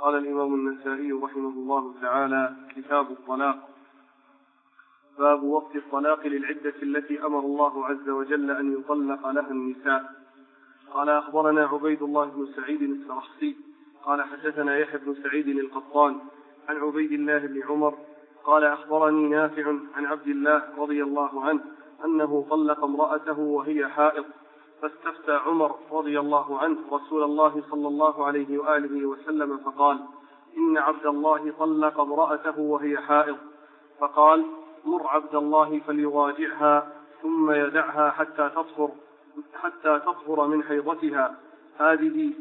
قال الإمام النسائي رحمه الله تعالى: كتاب الطلاق. باب وقت الطلاق للعدة التي أمر الله عز وجل أن يطلق لها النساء. قال: أخبرنا عبيد الله بن سعيد السرخسي قال: حدثنا يحيى بن سعيد القطان عن عبيد الله بن عمر قال: أخبرني نافع عن عبد الله رضي الله عنه أنه طلق امرأته وهي حائض، فاستفتى عمر رضي الله عنه رسول الله صلى الله عليه وآله وسلم فقال: إن عبد الله طلق امرأته وهي حائض، فقال: مر عبد الله فليراجعها ثم يدعها حتى تطهر من حيضتها هذه،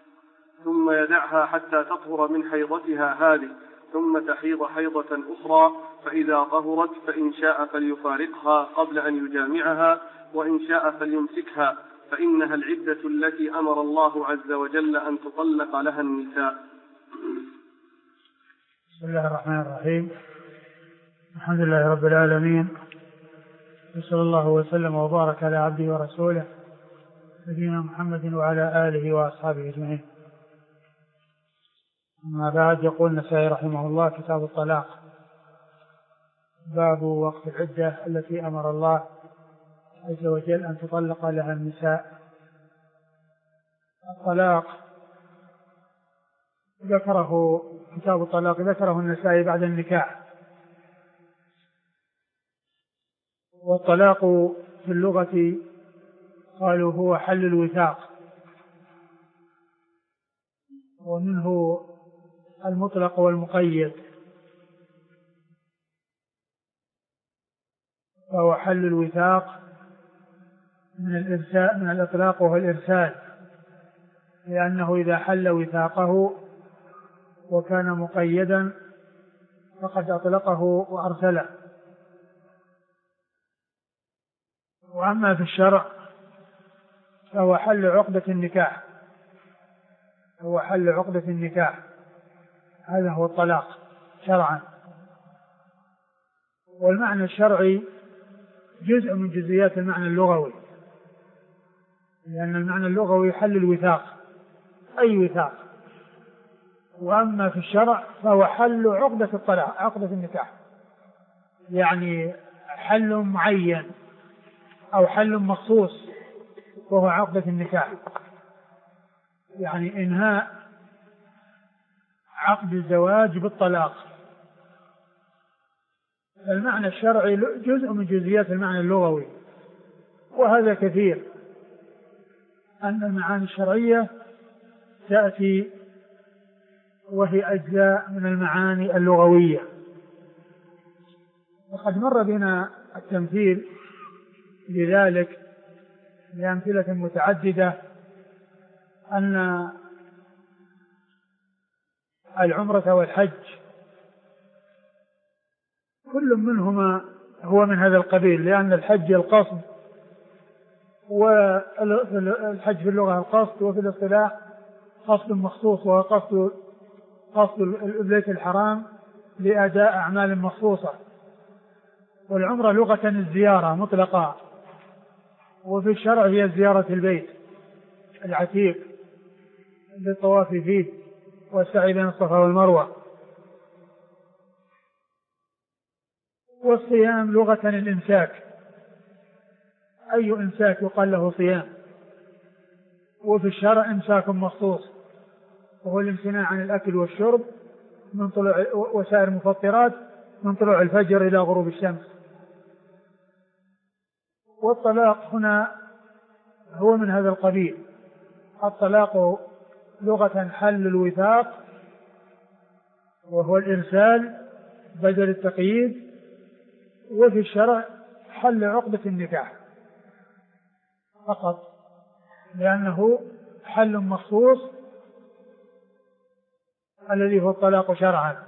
ثم تحيض حيضة أخرى، فإذا طهرت فإن شاء فليفارقها قبل أن يجامعها، وإن شاء فليمسكها، فإنها العدة التي أمر الله عز وجل أن تطلق لها النساء. بسم الله الرحمن الرحيم. الحمد لله رب العالمين، وصلى الله وسلم وبارك على عبده ورسوله نبينا محمد وعلى آله وأصحابه أجمعين. أما بعد، يقول النسائي رحمه الله: كتاب الطلاق. باب وقت العدة التي أمر الله عز وجل أن تطلق لها النساء. الطلاق كتاب الطلاق ذكره النسائي بعد النكاح. والطلاق في اللغة قالوا هو حل الوثاق، ومنه المطلق والمقيد، فهو حل الوثاق من الإطلاق وهو الإرسال، لأنه إذا حل وثاقه وكان مقيدا فقد أطلقه وأرسله. وأما في الشرع فهو حل عقدة النكاح، هذا هو الطلاق شرعا. والمعنى الشرعي جزء من جزئيات المعنى اللغوي، لأن المعنى اللغوي حل الوثاق، أي وثاق. وأما في الشرع فهو حل عقدة الطلاق، عقدة النكاح، يعني حل معين أو حل مخصوص، وهو عقدة النكاح، يعني إنهاء عقد الزواج بالطلاق. المعنى الشرعي جزء من جزئيات المعنى اللغوي، وهذا كثير، أن المعاني الشرعية تأتي وهي أجزاء من المعاني اللغوية. وقد مر بنا التمثيل لذلك بأمثلة متعددة، أن العمرة والحج كل منهما هو من هذا القبيل، لأن الحج القصد، والحج في اللغة القصد، وفي الاصطلاح قصد مخصوص، وهو قصد البيت الحرام لأداء أعمال مخصوصة. والعمرة لغة الزيارة مطلقة، وفي الشرع هي زيارة البيت العتيق للطواف فيه والسعي بين الصفا والمروة. والصيام لغة الإمساك، أي إمساك يقال له صيام. وفي الشرع إمساك مخصوص، وهو الامتناع عن الأكل والشرب من طلوع وسائر المفطرات من طلوع الفجر إلى غروب الشمس. والطلاق هنا هو من هذا القبيل. الطلاق لغة حل الوثاق، وهو الإرسال بدل التقييد. وفي الشرع حل عقدة النكاح فقط، لأنه حل مخصوص الذي هو الطلاق شرعا.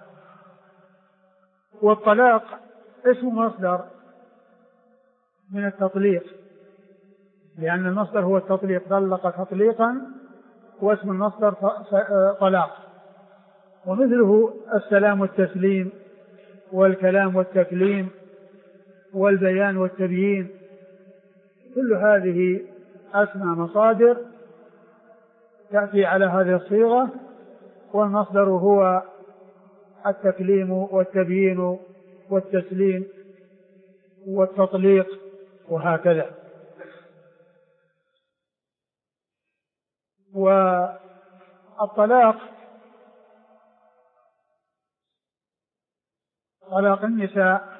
والطلاق اسم مصدر من التطليق، لأن المصدر هو التطليق، طلق تطليقا، واسم المصدر طلاق. ومثله السلام والتسليم، والكلام والتكليم، والبيان والتبيين، كل هذه أسماء مصادر تأتي على هذه الصيغة والمصدر هو التكليم والتبيين والتسليم والتطليق وهكذا. والطلاق طلاق النساء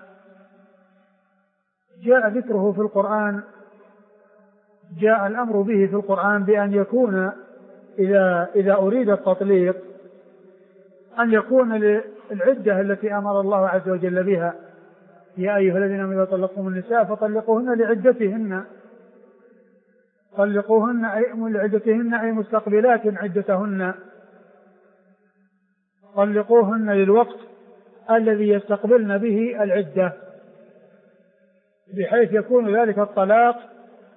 جاء ذكره في القرآن، جاء الأمر به في القرآن بأن يكون إذا أريد التطليق أن يكون للعدة التي أمر الله عز وجل بها: يا أيها الذين آمنوا إذا طلقتم النساء فطلقوهن لعدتهن، طلقوهن لعدتهن أي مستقبلات عدتهن، طلقوهن للوقت الذي يستقبلن به العدة، بحيث يكون ذلك الطلاق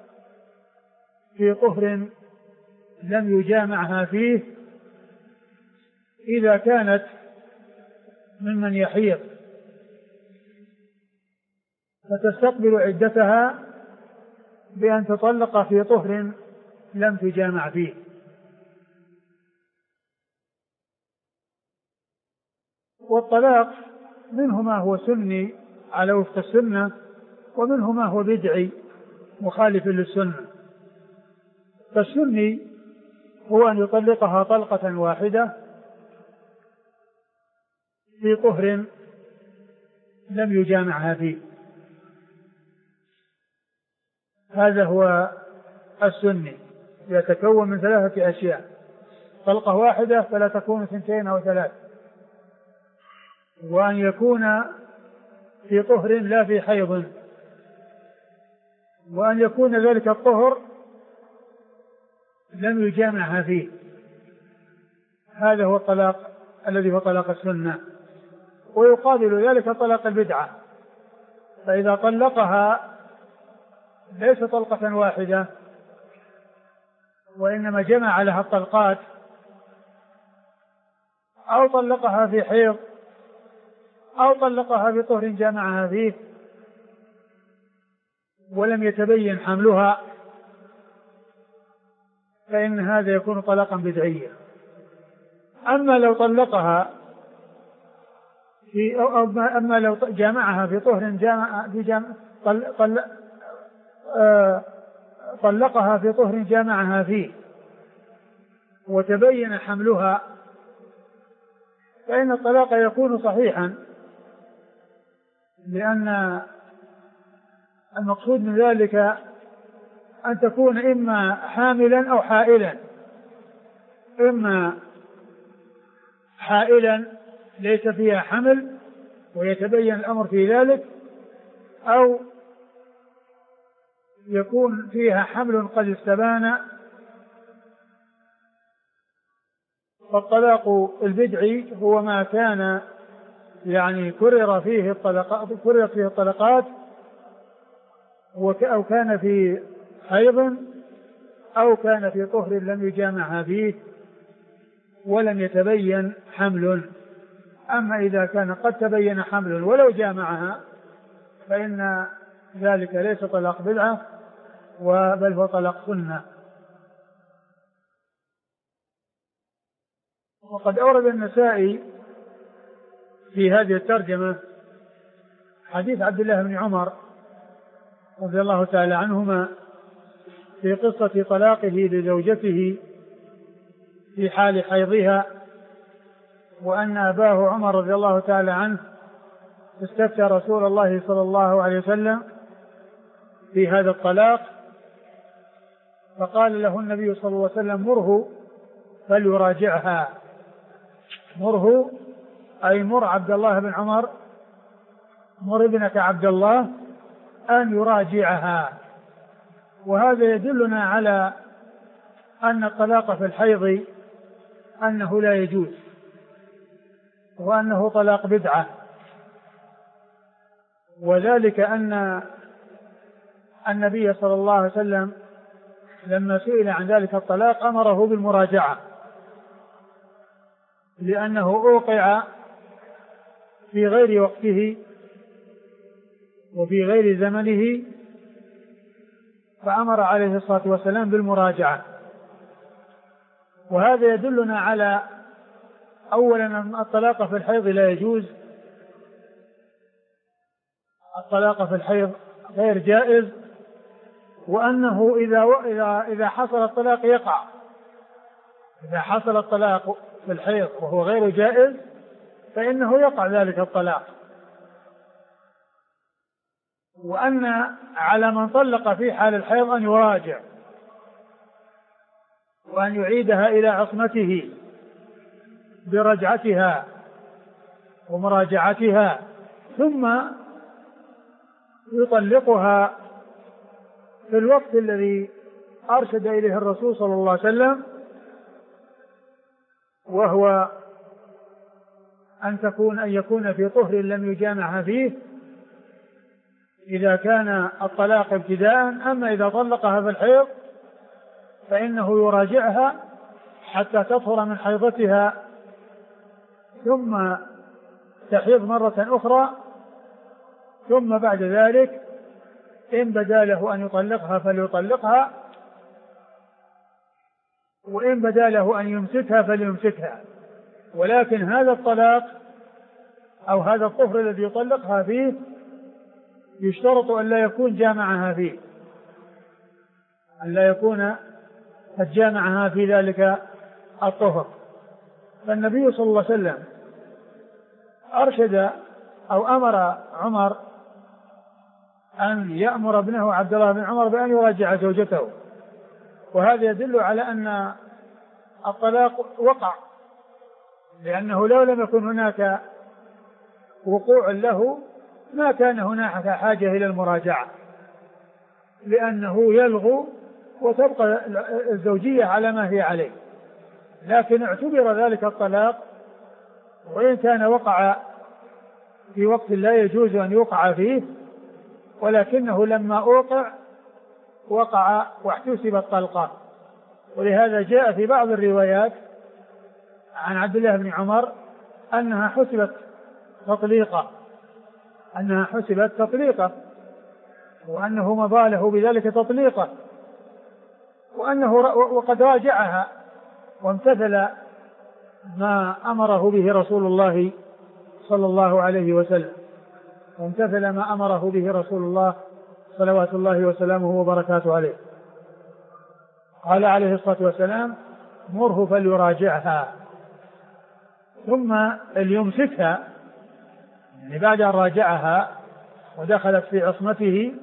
في طهر لم يجامعها فيه إذا كانت ممن يحيض، فتستقبل عدتها بأن تطلق في طهر لم تجامع فيه. والطلاق منه ما هو سني على وفق السنة، ومنه ما هو بدعي مخالف للسنة. فالسني هو أن يطلقها طلقة واحدة في طهر لم يجامعها فيه، هذا هو السني، يتكون من 3 أشياء: طلقة واحدة فلا تكون 2 أو 3، وأن يكون في طهر لا في حيض، وأن يكون ذلك الطهر لم يجامعها فيه. هذا هو الطلاق الذي هو طلاق السنة. ويقابل ذلك طلاق البدعة، فإذا طلقها ليس طلقة واحدة وإنما جمع لها الطلقات، أو طلقها في حيض، أو طلقها في طهر جامعها فيه ولم يتبين حملها، فإن هذا يكون طلاقا بدعيا. أما لو طلقها أما لو جامعها في طهر طلقها في طهر جامعها فيه وتبين حملها، فإن الطلاق يكون صحيحا، لأن المقصود من ذلك أن تكون إما حاملا أو حائلا، إما حائلا ليس فيها حمل ويتبين الأمر في ذلك، أو يكون فيها حمل قد استبان. فالطلاق البدعي هو ما كان كرر فيه الطلقات أو كان في حيض أو كان في طهر لم يجامعها فيه ولم يتبين حمل. أما إذا كان قد تبين حمل ولو جامعها فإن ذلك ليس طلاق بدعة بل هو طلاق سنة. وقد أورد النسائي في هذه الترجمة حديث عبد الله بن عمر رضي الله تعالى عنهما في قصة طلاقه لزوجته في حال حيضها، وأن أباه عمر رضي الله تعالى عنه استفتى رسول الله صلى الله عليه وسلم في هذا الطلاق، فقال له النبي صلى الله عليه وسلم: مره فليراجعها. مره أي مر عبد الله بن عمر، مر ابنك عبد الله أن يراجعها. وهذا يدلنا على أن الطلاق في الحيض أنه لا يجوز، وأنه طلاق بدعة، وذلك أن النبي صلى الله عليه وسلم لما سئل عن ذلك الطلاق أمره بالمراجعة، لأنه أوقع في غير وقته وفي غير زمنه، فأمر عليه الصلاة والسلام بالمراجعة. وهذا يدلنا على أولا أن الطلاق في الحيض لا يجوز، الطلاق في الحيض غير جائز، وأنه إذا حصل الطلاق يقع، إذا حصل الطلاق في الحيض وهو غير جائز فإنه يقع ذلك الطلاق، وأن على من طلق في حال الحيض أن يراجع وأن يعيدها إلى عصمته برجعتها ومراجعتها، ثم يطلقها في الوقت الذي أرشد إليه الرسول صلى الله عليه وسلم، وهو أن يكون في طهر لم يجامعها فيه إذا كان الطلاق ابتداء. أما إذا طلقها في الحيض فإنه يراجعها حتى تطهر من حيضتها ثم تحيض مرة أخرى، ثم بعد ذلك إن بدا له أن يطلقها فليطلقها، وإن بدا له أن يمسكها فليمسكها. ولكن هذا الطلاق أو هذا الطهر الذي يطلقها فيه يشترط أن لا يكون جامعها فيه، أن لا يكون قد جامعها في ذلك الطهر. فالنبي صلى الله عليه وسلم أرشد أو أمر عمر أن يأمر ابنه عبد الله بن عمر بأن يراجع زوجته، وهذا يدل على أن الطلاق وقع، لأنه لو لم يكن هناك وقوع له ما كان هناك حاجة إلى المراجعة، لأنه يلغو وتبقى الزوجية على ما هي عليه. لكن اعتبر ذلك الطلاق وإن كان وقع في وقت لا يجوز أن يوقع فيه، ولكنه لما أوقع وقع واحتسب الطلقة. ولهذا جاء في بعض الروايات عن عبد الله بن عمر أنها حسبت تطليقة، وأنه مضى له بذلك تطليقة، وقد راجعها وامتثل ما أمره به رسول الله صلى الله عليه وسلم، وامتثل ما أمره به رسول الله صلوات الله وسلامه وبركاته عليه. قال عليه الصلاة والسلام: مره فليراجعها، ثم ليمسكها، يعني بعد أن راجعها ودخلت في عصمته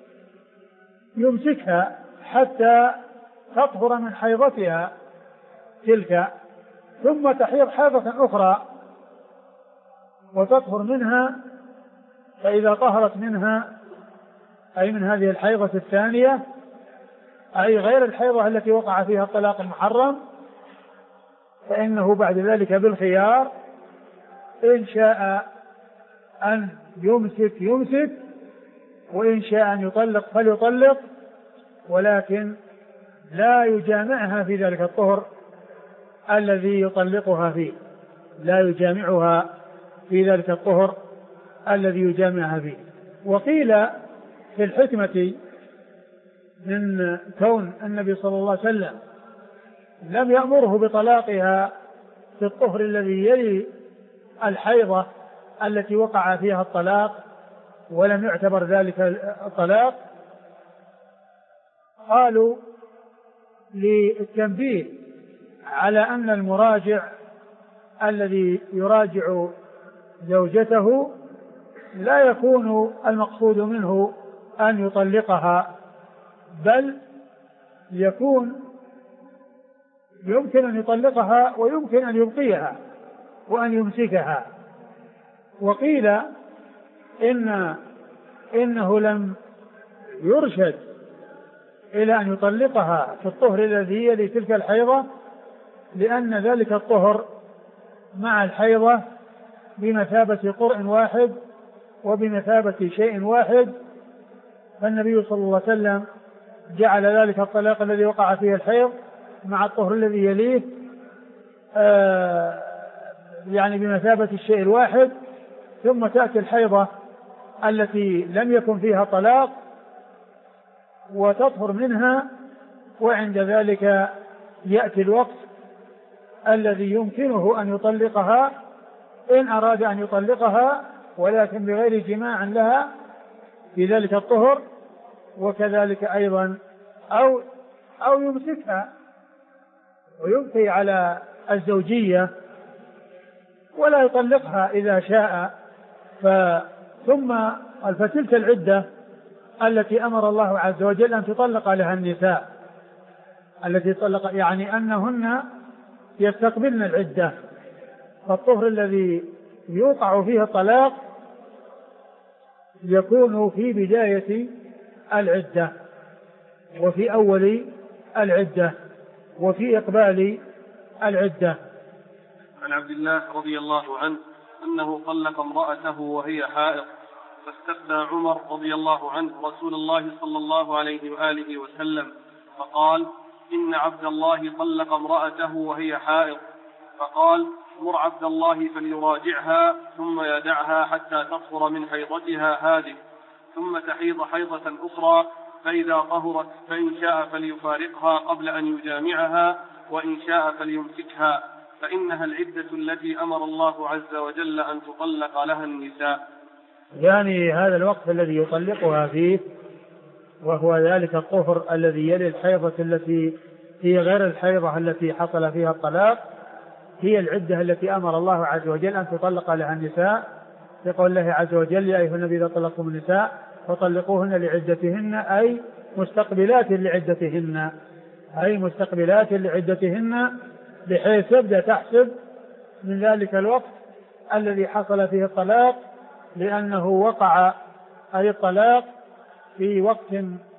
يمسكها حتى تطهر من حيضتها تلك، ثم تحيض حيضة أخرى وتطهر منها. فإذا طهرت منها أي من هذه الحيضة الثانية، أي غير الحيضة التي وقع فيها الطلاق المحرم، فإنه بعد ذلك بالخيار، إن شاء أن يمسك وإن شاء أن يطلق فليطلق، ولكن لا يجامعها في ذلك الطهر الذي يطلقها فيه، لا يجامعها في ذلك الطهر الذي يجامعها فيه. وقيل في الحكمة من كون النبي صلى الله عليه وسلم لم يأمره بطلاقها في الطهر الذي يلي الحيضة التي وقع فيها الطلاق ولم يعتبر ذلك الطلاق، قالوا للتنبيه على أن المراجع الذي يراجع زوجته لا يكون المقصود منه أن يطلقها، بل يمكن أن يطلقها ويمكن أن يبقيها وأن يمسكها. وقيل إنه لم يرشد إلى أن يطلقها في الطهر الذي يلي تلك الحيضة، لأن ذلك الطهر مع الحيضة بمثابة قرء واحد وبمثابة شيء واحد، فالنبي صلى الله عليه وسلم جعل ذلك الطلاق الذي وقع فيه الحيض مع الطهر الذي يليه يعني بمثابة الشيء الواحد، ثم تأتي الحيضة التي لم يكن فيها طلاق وتطهر منها، وعند ذلك يأتي الوقت الذي يمكنه أن يطلقها إن أراد أن يطلقها، ولكن بغير جماع لها في ذلك الطهر، وكذلك أيضا أو يمسكها ويبقي على الزوجية ولا يطلقها إذا شاء. ثم فتلك العدة التي أمر الله عز وجل أن تطلق لها النساء، التي طلق يعني أنهن يستقبلن العدة، فالطهر الذي يوقع فيه الطلاق يكون في بداية العدة وفي أول العدة وفي إقبال العدة. عن عبد الله رضي الله عنه أنه طلق امرأته وهي حائض، فاستفتى عمر رضي الله عنه رسول الله صلى الله عليه وآله وسلم فقال: إن عبد الله طلق امرأته وهي حائض، فقال: مر عبد الله فليراجعها ثم يدعها حتى تطهر من حيضتها هذه، ثم تحيض حيضة أخرى، فإذا طهرت فإن شاء فليفارقها قبل أن يجامعها، وإن شاء فليمسكها، فإنها العدة التي أمر الله عز وجل أن تطلق لها النساء. يعني هذا الوقت الذي يطلقها فيه، وهو ذلك الطهر الذي يلي الحيضة التي هي غير الحيضة التي حصل فيها الطلاق، هي العدة التي أمر الله عز وجل أن تطلق لها النساء، يقول الله عز وجل: يا أيها النبي إذا طلقتم النساء فطلقوهن لعدتهن أي مستقبلات لعدتهن، أي مستقبلات لعدتهن، بحيث تبدأ تحسب من ذلك الوقت الذي حصل فيه الطلاق، لأنه وقع أي الطلاق في وقت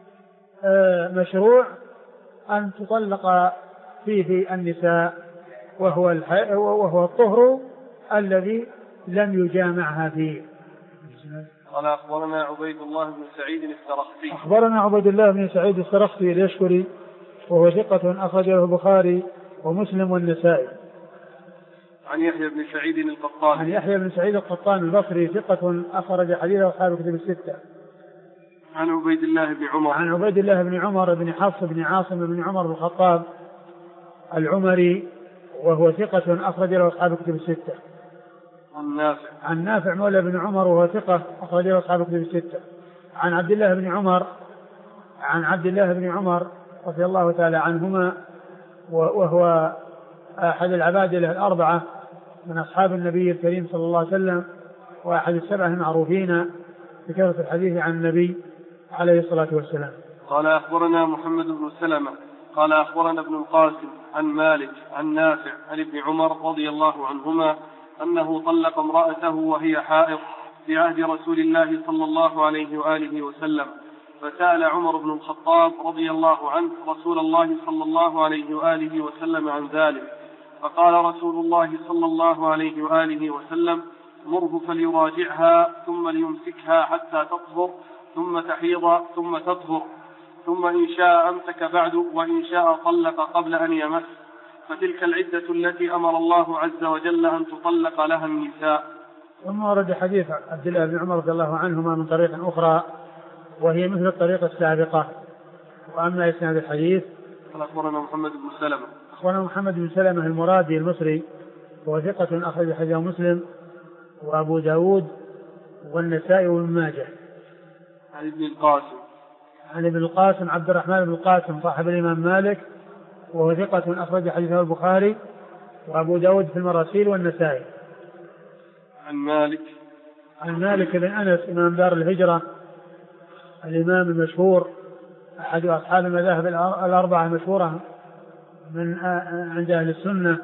مشروع أن تطلق فيه النساء، وهو الطهر الذي لم يجامعها فيه. قال: أخبرنا عبيد الله بن سعيد السرخسي. أخبرنا عبيد الله بن سعيد السرخسي اليشكري، وهو ثقة أخرجه البخاري ومسلم والنسائي. عن يحيى بن سعيد القطان. عن يحيى بن سعيد القطان البصري ثقة أخرج حديثه أصحاب الكتب الستة. عن عبيد الله بن عمر. عن عبيد الله بن عمر بن حفص بن عاصم بن عمر بن الخطاب العمري، وهو ثقة أخرج له أصحاب الكتب الستة. عن نافع مولى بن عمر، وهو ثقة أخرج له أصحاب الكتب الستة. عن عبد الله بن عمر رضي الله تعالى عنهما، وهو أحد العبادلة الأربعة من أصحاب النبي الكريم صلى الله عليه وسلم، وأحد السبعة المعروفين بكثرة الحديث عن النبي عليه الصلاة والسلام. قال: أخبرنا محمد بن سلمة قال: أخبرنا ابن القاسم عن مالك عن نافع عن ابن عمر رضي الله عنهما أنه طلق امرأته وهي حائض في عهد رسول الله صلى الله عليه وآله وسلم، فسأل عمر بن الخطاب رضي الله عنه رسول الله صلى الله عليه وآله وسلم عن ذلك، فقال رسول الله صلى الله عليه وآله وسلم: مره فليراجعها ثم ليمسكها حتى تطهر، ثم تحيض ثم تطهر، ثم إن شاء أمسك بعد، وإن شاء طلق قبل أن يمس، فتلك العدة التي أمر الله عز وجل أن تطلق لها النساء. ثم ورد حديث عبد الله بن عمر رضي الله عنهما من طريق أخرى، وهي مثل الطريقة السابقة. وأما إسناد الحديث أخبرنا محمد بن سلمة. أخبرنا محمد بن سلمة المرادي المصري، وهو ثقة أخرج حديثه مسلم وأبو داود والنسائي وابن ماجه. عن ابن القاسم. عن ابن القاسم عبد الرحمن بن القاسم صاحب الإمام مالك، وهو ثقة أخرج حديثه البخاري وأبو داود في المراسيل والنسائي. عن مالك بن أنس إمام دار الهجرة الإمام المشهور أحد أصحاب المذاهب الأربعة المشهورة من عند أهل السنة،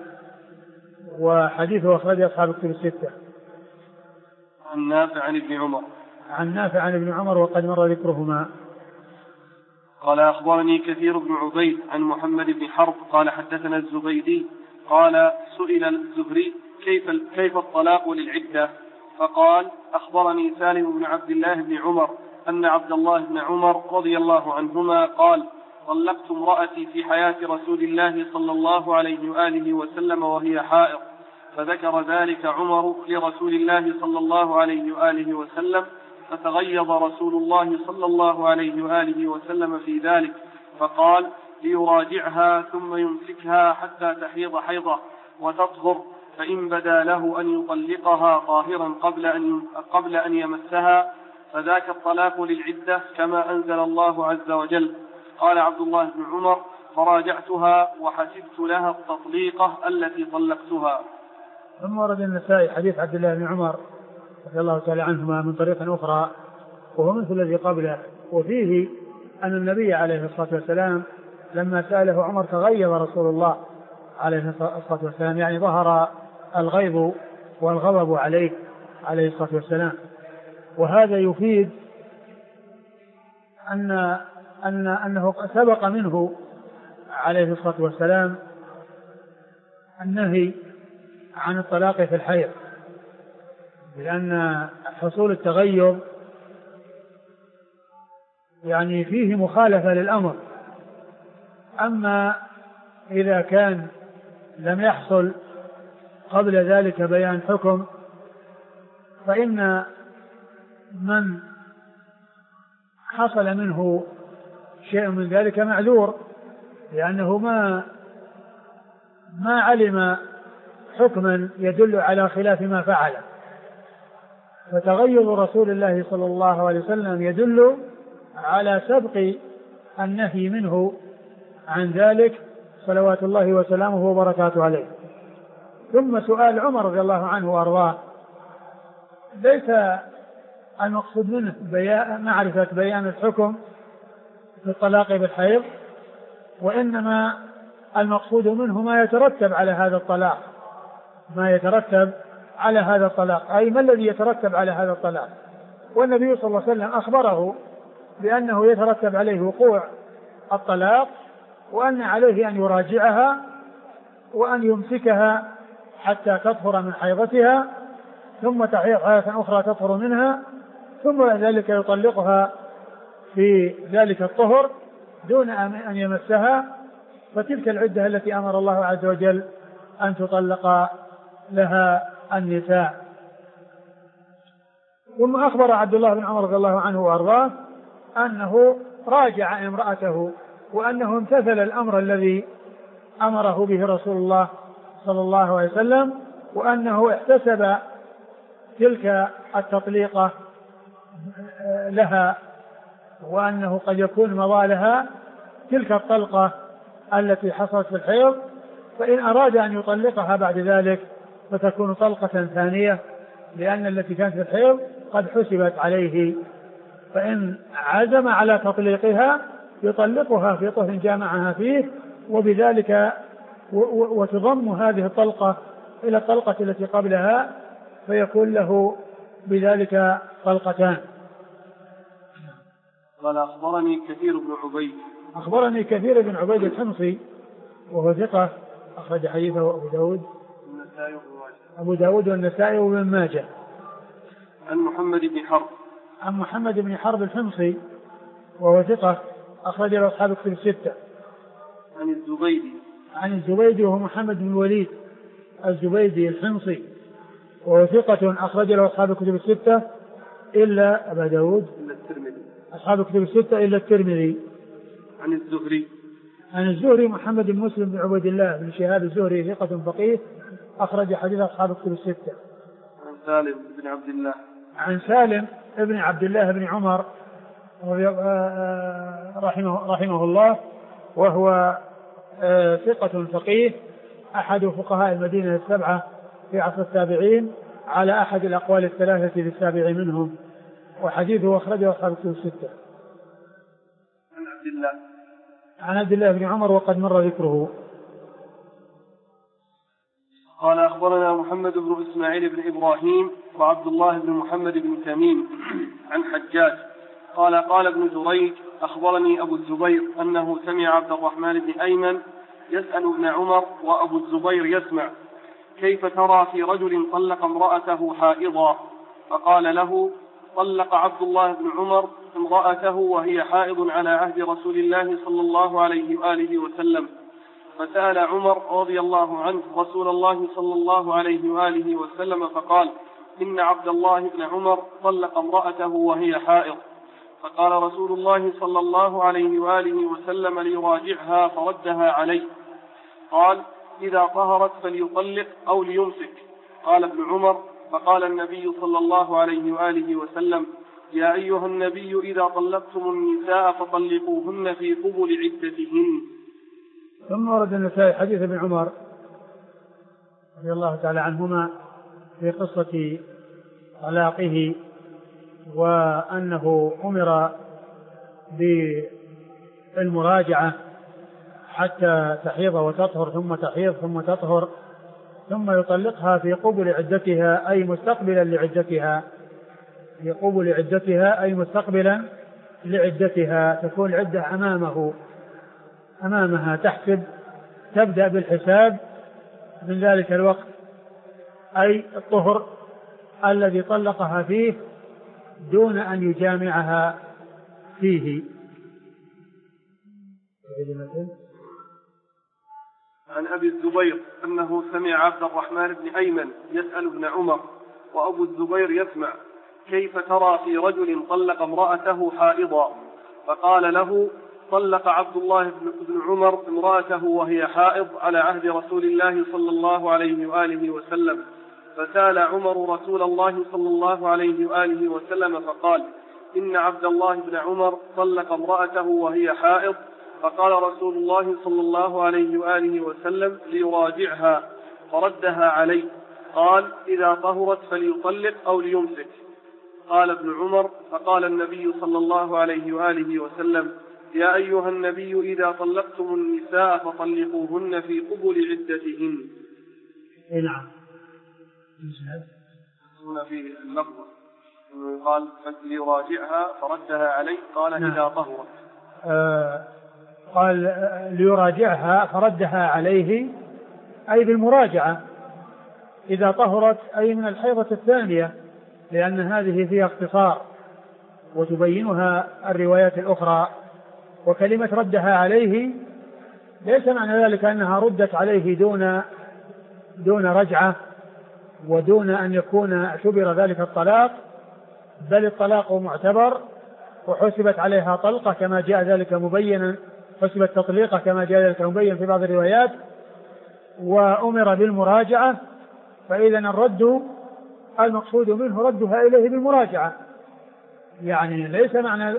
وحديثه أخرج أصحاب الكتب الستة. عن نافع عن ابن عمر وقد مر ذكرهما. قال: أخبرني كثير بن عبيد عن محمد بن حرب قال: حدثنا الزبيدي قال: سئل الزهري كيف الطلاق للعدة؟ فقال: أخبرني سالم بن عبد الله بن عمر أن عبد الله بن عمر رضي الله عنهما قال: طلقت امرأتي في حياة رسول الله صلى الله عليه وآله وسلم وهي حائض، فذكر ذلك عمر لرسول الله صلى الله عليه وآله وسلم، فتغيظ رسول الله صلى الله عليه وآله وسلم في ذلك، فقال: ليراجعها ثم يمسكها حتى تحيض حيضة، وتطهر، فإن بدا له أن يطلقها طاهرا قبل أن يمسها فذاك الطلاق للعدة كما أنزل الله عز وجل. قال عبد الله بن عمر: فراجعتها وحسبت لها التطليقة التي طلقتها. ثم ورد النسائي حديث عبد الله بن عمر رضي الله تعالى عنهما من طريق أخرى وهو مثل الذي قبله، وفيه أن النبي عليه الصلاة والسلام لما سأله عمر تغيظ رسول الله عليه الصلاة والسلام، يعني ظهر الغيظ والغضب عليه الصلاة والسلام. وهذا يفيد أنه سبق منه عليه الصلاة والسلام النهي عن الطلاق في الحيض، لأن حصول التغير يعني فيه مخالفة للأمر. أما إذا كان لم يحصل قبل ذلك بيان حكم فإن من حصل منه شيء من ذلك معذور، لأنه ما علم حكما يدل على خلاف ما فعل. فتغير رسول الله صلى الله عليه وسلم يدل على سبق النهي منه عن ذلك صلوات الله وسلامه وبركاته عليه. ثم سؤال عمر رضي الله عنه وأرضاه ليس المقصود منه معرفة بيان الحكم في الطلاق بالحيض، وإنما المقصود منه ما يترتب على هذا الطلاق، أي ما الذي يترتب على هذا الطلاق. والنبي صلى الله عليه وسلم أخبره بأنه يترتب عليه وقوع الطلاق، وأن عليه أن يراجعها وأن يمسكها حتى تطهر من حيضتها، ثم تحيض حيضة أخرى تطهر منها، ثم ذلك يطلقها في ذلك الطهر دون أن يمسها، فتلك العدة التي أمر الله عز وجل أن تطلق لها النساء. ثم أخبر عبد الله بن عمر رضي الله عنه وأرضاه أنه راجع امرأته، وأنه امتثل الأمر الذي أمره به رسول الله صلى الله عليه وسلم، وأنه احتسب تلك التطليقة لها، وأنه قد يكون مضى لها تلك الطلقة التي حصلت في الحيض، فإن أراد أن يطلقها بعد ذلك فتكون طلقة ثانية، لأن التي كانت في الحيض قد حسبت عليه. فإن عزم على تطليقها يطلقها في طهر جامعها فيه، وبذلك وتضم هذه الطلقة إلى الطلقة التي قبلها، فيكون له بذلك طلقتان. قال: أخبرني كثير بن عبيد الحمصي وهو ثقة أخرج حديثه أبو داود والنسائي وابن ماجه. عن محمد بن حرب الحمصي وهو ثقة أخرج له أصحاب الكتب الستة. عن الزبيدي وهو محمد بن الوليد الزبيدي الحمصي وهو ثقة أخرج له أصحاب الكتب الستة إلا أبا داود، أصحاب الكتب الستة إلا الترمذي. عن الزهري محمد بن مسلم بن عبيد الله بن شهاب الزهري ثقة فقيه أخرج حديث أصحاب الكتب الستة. عن سالم بن عبد الله بن عمر رحمه الله، وهو ثقة فقيه أحد فقهاء المدينة السبعة في عصر التابعين على أحد الأقوال الثلاثة للسابع منهم، وحديثه أخرجه أصحاب الكتب الستة. عن عبد الله بن عمر وقد مر ذكره. قال: أخبرنا محمد بن إسماعيل بن إبراهيم وعبد الله بن محمد بن تميم عن حجاج قال ابن جريج: أخبرني أبو الزبير أنه سمع عبد الرحمن بن أيمن يسأل ابن عمر وأبو الزبير يسمع: كيف ترى في رجل طلق امرأته حائضا؟ فقال له: طلق عبد الله بن عمر امرأته وهي حائض على عهد رسول الله صلى الله عليه وآله وسلم. فسأل عمر رضي الله عنه رسول الله صلى الله عليه وآله وسلم فقال: إن عبد الله بن عمر طلق امرأته وهي حائض. فقال رسول الله صلى الله عليه وآله وسلم ليراجعها فردها عليه. قال: إذا طهرت فليطلق أو ليمسك. قال ابن عمر: فقال النبي صلى الله عليه وآله وسلم: يا أيها النبي إذا طلقتم النساء فطلقوهن في قبل عدتهن. ثم ورد النسائي حديث ابن عمر رضي الله تعالى عنهما في قصة طلاقه، وأنه أمر بالمراجعة حتى تحيض وتطهر، ثم تحيض ثم تطهر، ثم يطلقها في قبل عدتها أي مستقبلا لعدتها، في قبل عدتها أي مستقبلا لعدتها، تكون العدة أمامها تحسب، تبدأ بالحساب من ذلك الوقت، أي الطهر الذي طلقها فيه دون أن يجامعها فيه. عن أبي الزبير أنه سمع عبد الرحمن بن أيمن يسأل ابن عمر، وأبو الزبير يسمع: كيف ترى في رجل طلق امرأته حائضا؟ فقال له: طلق عبد الله بن عمر امرأته وهي حائض على عهد رسول الله صلى الله عليه وآله وسلم، فسأل عمر رسول الله صلى الله عليه وآله وسلم فقال: إن عبد الله بن عمر طلق امرأته وهي حائض، فقال رسول الله صلى الله عليه وآله وسلم: ليراجعها، فردها عليه. قال: إذا طهرت فليطلق أو ليمسك. قال ابن عمر: فقال النبي صلى الله عليه وآله وسلم: يا أيها النبي إذا طلقتم النساء فطلقوهن في قبل عدتهن. نعم. هنا في اللفظ قال: ليراجعها، فردها عليه. قال: نعم. إذا طهرت. قال ليراجعها فردها عليه أي بالمراجعة، إذا طهرت أي من الحيضة الثانية، لأن هذه فيها اختصار وتبينها الروايات الأخرى. وكلمة ردها عليه ليس معنى ذلك أنها ردت عليه دون رجعة ودون أن يكون اعتبر ذلك الطلاق، بل الطلاق معتبر وحسبت عليها طلقة كما جاء ذلك مبينا، حسبت تطليقة كما جاء ذلك مبين في بعض الروايات، وأمر بالمراجعة. فإذا الرد المقصود منه ردها إليه بالمراجعة، يعني ليس معنى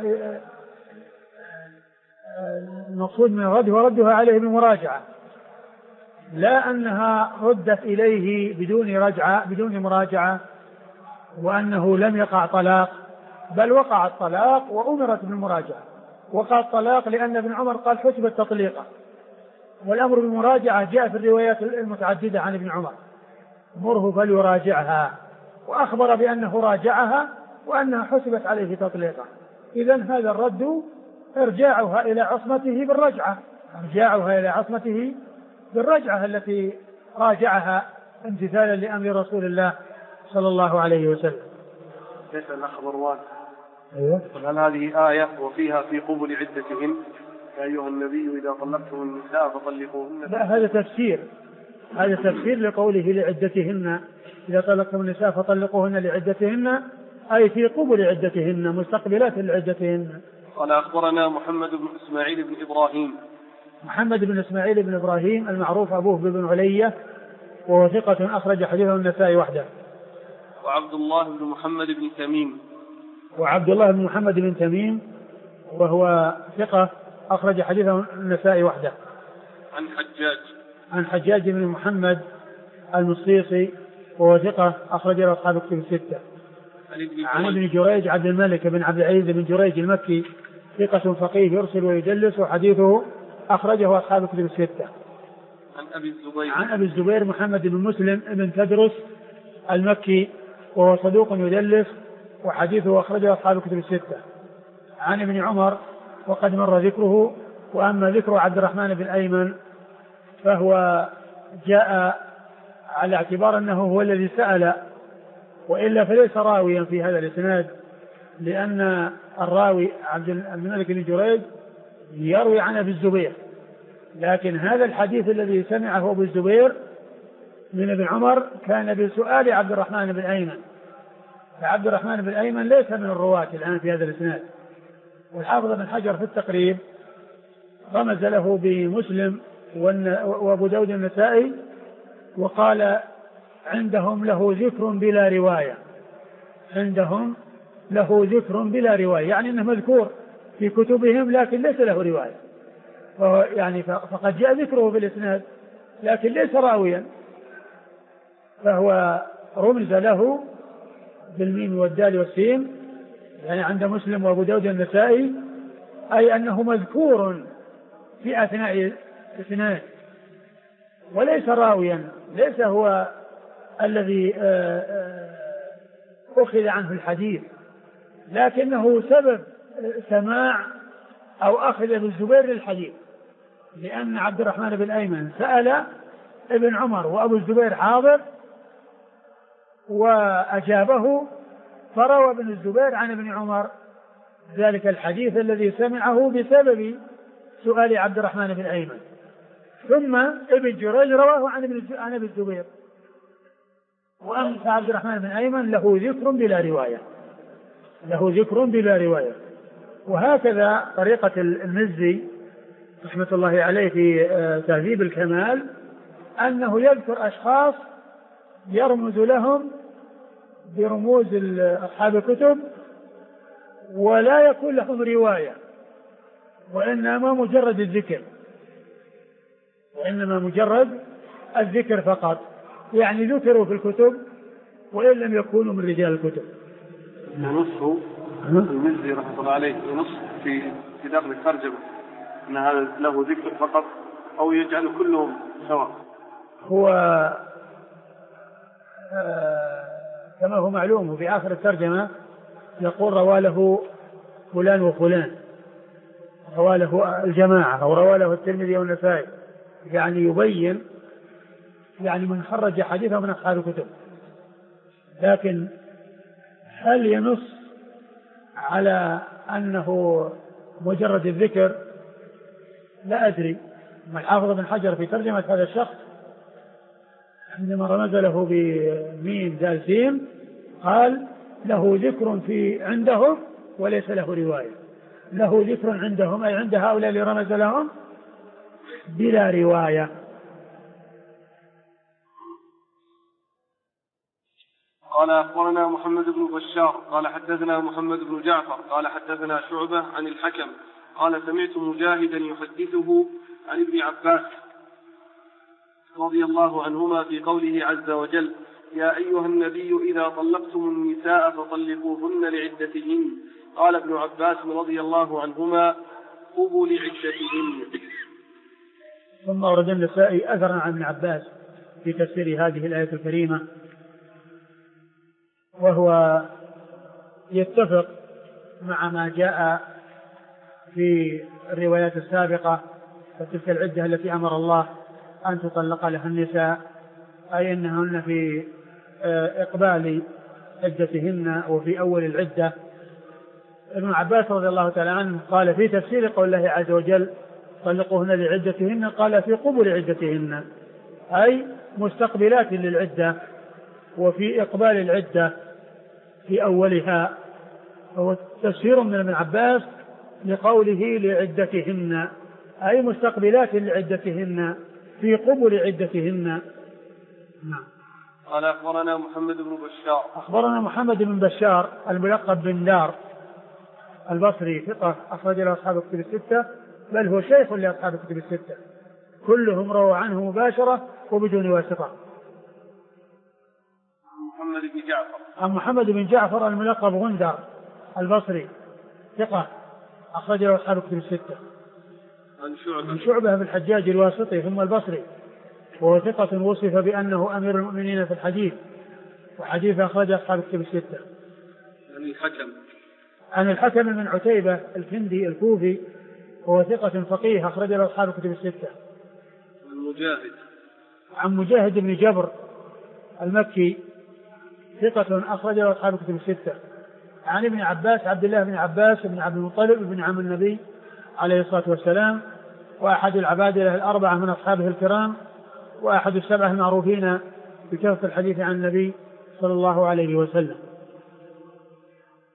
المقصود من الرد وردها عليه بالمراجعة، لا أنها ردت إليه بدون مراجعة وأنه لم يقع طلاق، بل وقع الطلاق وأمرت بالمراجعة. وقع الطلاق لأن ابن عمر قال حسبت تطليقة، والأمر بالمراجعة جاء في الروايات المتعددة عن ابن عمر: مره فليراجعها، وأخبر بأنه راجعها وأنها حسبت عليه تطليقة. إذن هذا الرد ارجاعها إلى عصمته بالرجعة التي راجعها امتثالا لأمر رسول الله صلى الله عليه وسلم. ليس الأخبر واضح. أيوة. هل هذه آية وفيها في قبل عدتهن يا أيها النبي إذا طلقتم النساء فطلقوهن؟ لا، هذا تفسير لقوله لعدتهن، إذا طلقتم النساء فطلقوهن لعدتهن أي في قبل عدتهن، مستقبلات لعدتهن. قال: أخبرنا محمد بن إسماعيل بن إبراهيم المعروف أبوه بن علية، وهو ثقة أخرج حديثه النسائي وحده. وعبد الله بن محمد بن تميم وهو ثقة أخرج حديثه النسائي وحده. عن حجاج بن محمد المصيصي وهو ثقة أخرج له أصحاب الكتب الستة. عن ابن جريج عبد الملك بن عبد العزيز بن جريج المكي ثقة فقيه يرسل ويدلس، وحديثه أخرجه أصحاب الكتب الستة. عن أبي الزبير محمد بن مسلم بن تدرس المكي وهو صدوق يدلس، وحديثه أخرجه أصحاب الكتب الستة. عن ابن عمر وقد مر ذكره، وأما ذكر عبد الرحمن بن أيمن فهو جاء على اعتبار أنه هو الذي سأل، وإلا فليس راويا في هذا الإسناد، لأن الراوي عبد الملك بن جريج يروي عن أبي الزبير، لكن هذا الحديث الذي سمعه أبو الزبير من ابن عمر كان بسؤال عبد الرحمن بن أيمن، فعبد الرحمن بن أيمن ليس من الرواة الآن في هذا الإسناد. والحافظ بن حجر في التقريب رمز له بمسلم وأبو داود النسائي، وقال عندهم له ذكر بلا رواية، عندهم له ذكر بلا رواية، يعني أنه مذكور في كتبهم لكن ليس له رواية، يعني فقد جاء ذكره في الإسناد لكن ليس راويا، فهو رمز له بالميم والدال والسين، يعني عند مسلم وأبو داود النسائي، أي أنه مذكور في أثناء الإسناد وليس راويا، ليس هو الذي أخذ عنه الحديث، لكنه سبب سماع أو أخذ ابن الزبير للحديث، لأن عبد الرحمن بن أيمن سأل ابن عمر وأبو الزبير حاضر وأجابه، فروى ابن الزبير عن ابن عمر ذلك الحديث الذي سمعه بسبب سؤال عبد الرحمن بن أيمن، ثم ابن جريج رواه عن ابن الزبير، وأما عبد الرحمن بن أيمن له ذكر بلا رواية، له ذكر بلا رواية. وهكذا طريقة المزي رحمة الله عليه في تهذيب الكمال، أنه يذكر أشخاص يرمز لهم برموز أصحاب الكتب ولا يكون لهم رواية، وإنما مجرد الذكر، وإنما مجرد الذكر فقط، يعني ذكروا في الكتب وإن لم يكونوا من رجال الكتب. نصه المزي رحمه الله عليه ينص في داخل الترجمة أن هذا له ذكر فقط أو يجعل كلهم سواء؟ هو كما هو معلوم في آخر الترجمة يقول روى له فلان وفلان، روى له الجماعة أو روى له الترمذي والنسائي، يعني يبين يعني من خرج حديثه من أصحاب الكتب، لكن هل ينص على أنه مجرد الذكر لا أدري. الحافظ بن حجر في ترجمة هذا الشخص عندما رمز له بميم دال سين قال له ذكر في عندهم وليس له رواية، له ذكر عندهم أي عند هؤلاء اللي رمز لهم بلا رواية. قال أخبرنا محمد بن بشار قال حدثنا محمد بن جعفر قال حدثنا شعبة عن الحكم قال سمعت مجاهدا يحدثه عن ابن عباس رضي الله عنهما في قوله عز وجل يا أيها النبي إذا طلقتم النساء فطلقوهن لعدتهن. قال ابن عباس رضي الله عنهما قبوا لعدتهن. ثم ورد النسائي أثرا عن ابن عباس في تفسير هذه الآية الكريمة، وهو يتفق مع ما جاء في الروايات السابقة، فتلك العدة التي أمر الله أن تطلق لها النساء أي أنهن في إقبال عدتهن وفي أول العدة. ابن عباس رضي الله تعالى عنه قال في تفسير قول الله عز وجل طلقوهن لعدتهن قال في قبل عدتهن أي مستقبلات للعدة وفي إقبال العدة في أولها، هو تفسير من ابن عباس لقوله لعدتهن أي مستقبلات لعدتهن في قبل عدتهن. نعم. قال أخبرنا محمد بن بشار أخبرنا محمد بن بشار الملقب بن دار البصري ثقة أخرج له أصحاب الكتب الستة، بل هو شيخ لأصحاب الكتب الستة كلهم رووا عنه مباشرة وبدون واسطة. محمد بن جعفر عن محمد بن جعفر الملقب غندر البصري ثقة أخرج له أصحاب الكتب الستة. عن شعبة بن الحجاج الواسطي ثم البصري، وهو ثقة وصف بأنه أمير المؤمنين في الحديث، وحديث أخرج أصحاب الكتب الستة. عن الحكم بن عتيبة الكندي الكوفي، وهو ثقة فقيه أخرج له أصحاب الكتب الستة. عن مجاهد بن جبر المكي ثقة أخرج له أصحاب الكتب الستة. عن ابن عباس عبد الله بن عباس بن عبد المطلب بن عم النبي عليه الصلاة والسلام، وأحد العبادلة الأربعة من أصحابه الكرام، وأحد السبعة المعروفين بكثرة الحديث عن النبي صلى الله عليه وسلم.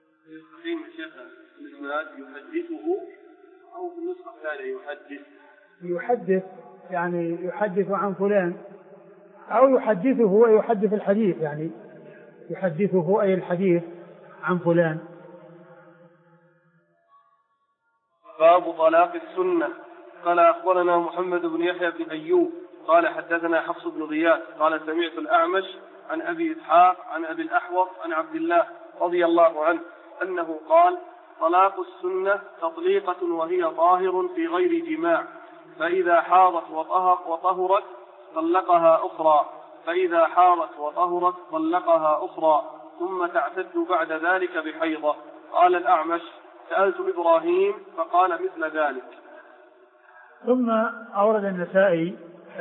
يحدثه أو بالنسخة الثانية يحدث يحدث يعني يحدث عن فلان، أو يحدثه ويحدث الحديث، يعني يحدثه أي الحديث عن فلان. باب طلاق السنة. قال أخبرنا محمد بن يحيى بن أيوب قال حدثنا حفص بن غياث قال سمعت الأعمش عن أبي إسحاق عن أبي الأحوص عن عبد الله رضي الله عنه أنه قال طلاق السنة تطليقة وهي طاهر في غير جماع، فإذا حاضت وطهرت طلقها أخرى، فإذا حاضت وطهرت طلقها أخرى، ثم تعتد بعد ذلك بحيضة. قال الأعمش سألت إبراهيم فقال مثل ذلك. ثم أورد النسائي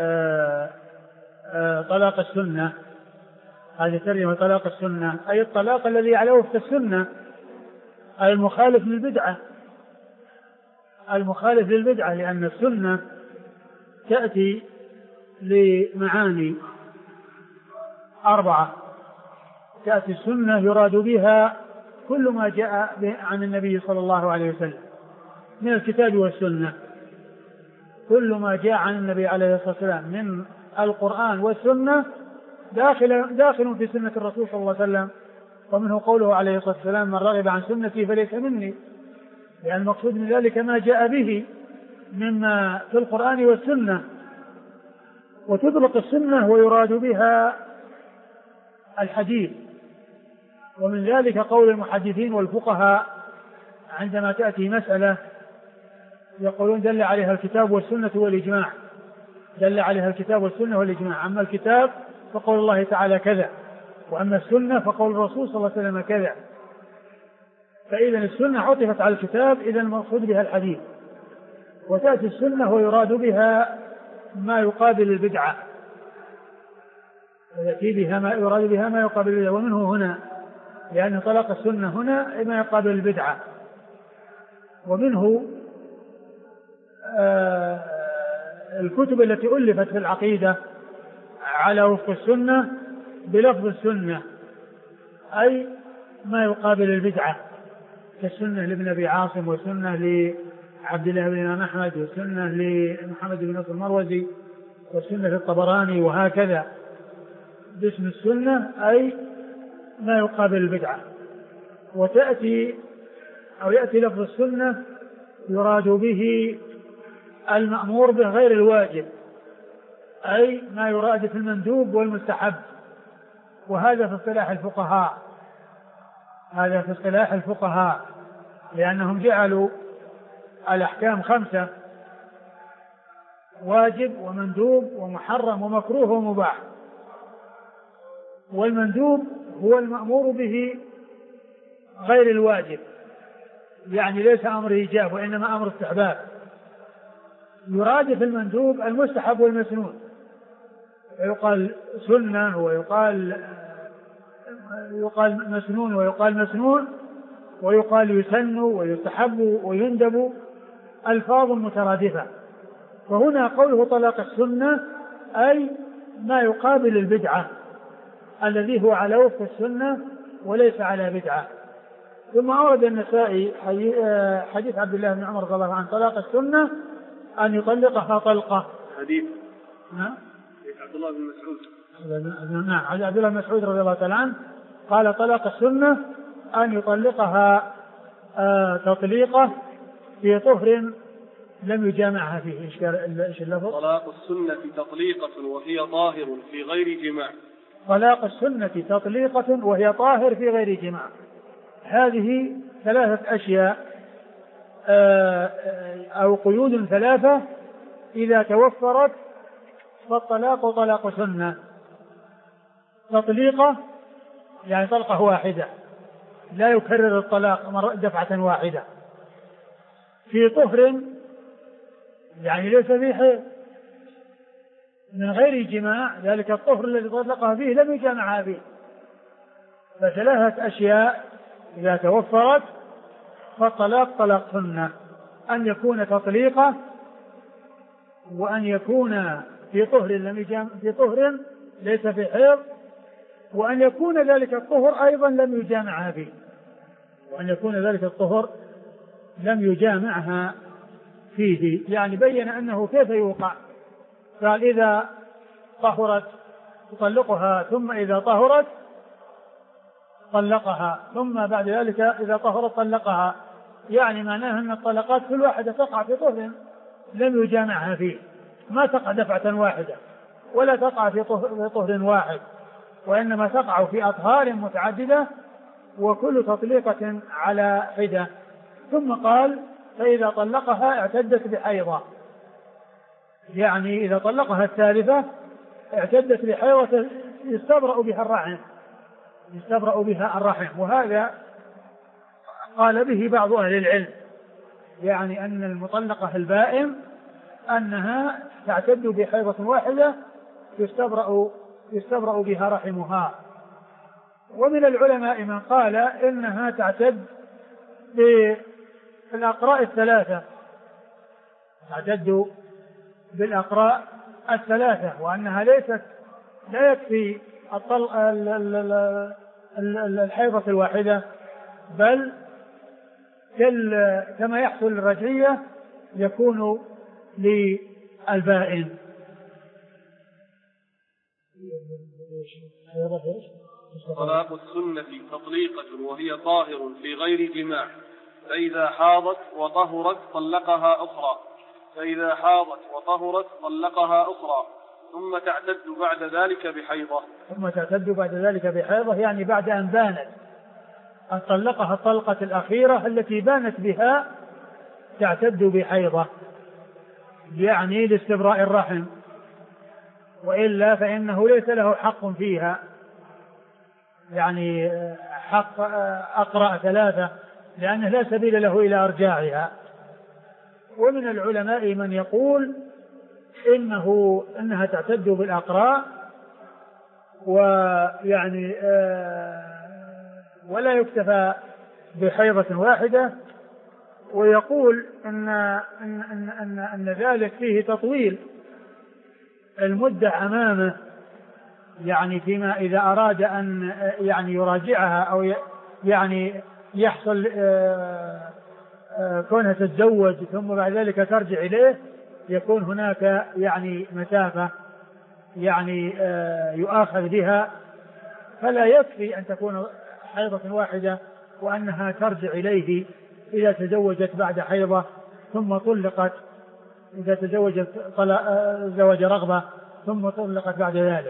طلاق السنة. هذه ترجمة طلاق السنة أي الطلاق الذي على وفق السنة، أي المخالف للبدعة، المخالف للبدعة، لأن السنة تأتي لمعاني 4. تأتي السنة يراد بها كل ما جاء عن النبي صلى الله عليه وسلم من الكتاب والسنة، كل ما جاء عن النبي عليه الصلاة والسلام من القرآن والسنة داخل في سنة الرسول صلى الله عليه وسلم. ومنه قوله عليه الصلاة والسلام من رغب عن سنتي فليس مني، لأن المقصود من ذلك ما جاء به مما في القرآن والسنة. وتطلق السنة ويراد بها الحديث، ومن ذلك قول المحدثين والفقهاء عندما تأتي مسألة يقولون دل عليها الكتاب والسنة والإجماع، دل عليها الكتاب والسنة والإجماع. أما الكتاب فقول الله تعالى كذا، وأما السنة فقول الرسول صلى الله عليه وسلم كذا. فإذا السنة عطفت على الكتاب، إذا المقصود بها الحديث. وتأتي السنة ويراد بها ما يقابل البدعة، ويأتي بها ما يراد بها ما يقابل البدعة. ومنه هنا لأن طلاق السنة هنا ما يقابل البدعة. ومنه الكتب التي ألفت في العقيدة على وفق السنة بلفظ السنة، أي ما يقابل البدعة، كالسنة لابن أبي عاصم، وسنة لعبد الله بن إمام أحمد، وسنة لمحمد بن نصر المروزي، وسنة للطبراني، وهكذا باسم السنة أي ما يقابل البدعة. وتأتي أو يأتي لفظ السنة يراد به المأمور به غير الواجب، أي ما يراد في المندوب والمستحب. وهذا في اصطلاح الفقهاء، هذا في اصطلاح الفقهاء، لأنهم جعلوا الأحكام 5: واجب ومندوب ومحرم ومكروه ومباح. والمندوب هو المأمور به غير الواجب، يعني ليس أمر إيجاب وإنما أمر استحباب. يراد في المندوب المستحب والمسنون، ويقال سنة ويقال مسنون ويقال مسنون ويقال يسن ويستحب ويندب، ألفاظ مترادفة. فهنا قوله طلاق السنة أي ما يقابل البدعة، الذي هو على وفق السنة وليس على بدعة. ثم أورد النسائي حديث عبد الله بن عمر رضي الله عنه طلاق السنة أن يطلقها طلقة. حديث عبد الله بن مسعود. نعم، عبد الله بن مسعود رضي الله تعالى عنه قال طلاق السنة أن يطلقها تطليقة في طهر لم يجامعها فيه. إيش اللفظ؟ طلاق السنة تطليقة وهي طاهر في غير جماع. طلاق السنة تطليقة وهي طاهر في غير جماع. هذه 3 أشياء أو قيود 3 إذا توفرت فالطلاق طلاق سنة. تطليقة يعني طلقة واحدة، لا يكرر الطلاق دفعة واحدة. في طهر يعني ليس فيه حيض، من غير جماع، ذلك الطهر الذي طلقها فيه لم يجامعها فيه. ف3 أشياء إذا توفرت فالطلاق طلاق سنة: أن يكون تطليقة، وأن يكون في طهر ليس في حيض، وأن يكون ذلك الطهر أيضا لم يجامعها فيه، وأن يكون ذلك الطهر لم يجامعها فيه، يعني بين أنه كيف يوقع. قال إذا طهرت تطلقها، ثم إذا طهرت طلقها، ثم بعد ذلك إذا طهرت طلقها، يعني معناها أن الطلقات كل واحدة تقع في طهر لم يجامعها فيه، ما تقع دفعة واحدة ولا تقع في طهر واحد، وإنما تقع في أطهار متعددة وكل تطليقة على حدة. ثم قال فإذا طلقها اعتدت بحيضة، يعني إذا طلقها الثالثة اعتدت بحيضة يستبرأ بها الرحم، يستبرأ بها الرحم. وهذا قال به بعض أهل العلم، يعني أن المطلقة البائن أنها تعتد بحيضة واحدة يستبرأ بها رحمها. ومن العلماء من قال إنها تعتد بالأقراء الثلاثة، تعتد بالأقراء الثلاثة، وأنها لا يكفي الحيضة الواحدة، بل كما يحصل للرجعية يكون للبائن. طلاق السنة تطليقة وهي طاهر في غير جماع، فإذا حاضت وطهرت طلقها أخرى، فإذا حاضت وطهرت طلقها أخرى، ثم تعتد بعد ذلك بحيضة. ثم تعتد بعد ذلك بحيضة، يعني بعد أن بانت، أن طلقها الطلقة الأخيرة التي بانت بها تعتد بحيضة، يعني لاستبراء الرحم، وإلا فإنه ليس له حق فيها، يعني حق أقرأ ثلاثة، لأنه لا سبيل له إلى أرجاعها. ومن العلماء من يقول إنها تعتد بالأقراء، ويعني ولا يكتفى بحيضة واحدة، ويقول أن ذلك فيه تطويل المدة أمامه، يعني فيما إذا أراد أن يعني يراجعها أو يعني يحصل كونها تتزوج ثم بعد ذلك ترجع إليه، يكون هناك يعني مسافة يعني يؤاخذ بها، فلا يكفي أن تكون حيضة واحدة وأنها ترجع إليه إذا تزوجت بعد حيضة ثم طلقت، إذا تزوجت زواج رغبة ثم طلقت بعد ذلك.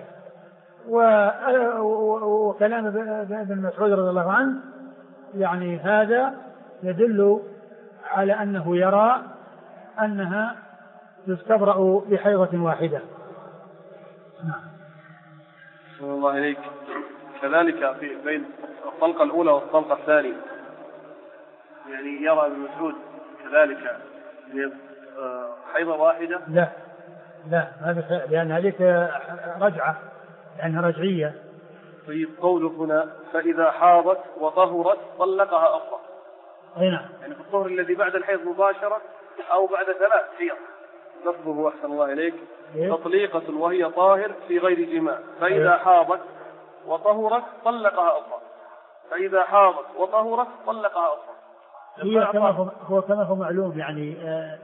وكلام ابن مسعود رضي الله عنه يعني هذا يدل على أنه يرى أنها تستبرأ بحيضة واحدة. نعم. صلى الله عليك. كذلك في بين الطلقة الأولى والطلقة الثانية، يعني يرى ابن مسعود كذلك حيضة واحدة؟ لا هذا لأن هذه رجعة، لأنها رجعية. طيب قوله هنا فإذا حاضت وطهرت طلقها أخرى، نعم، يعني في الطهر الذي بعد الحيض مباشرة أو بعد 3 حيض، لفظه أحسن الله إليك تطليقة وهي طاهر في غير جماع، فإذا حاضت وطهرت طلقها أخرى، فإذا حاضت وطهرت طلقها أخرى. هو كما هو معلوم، يعني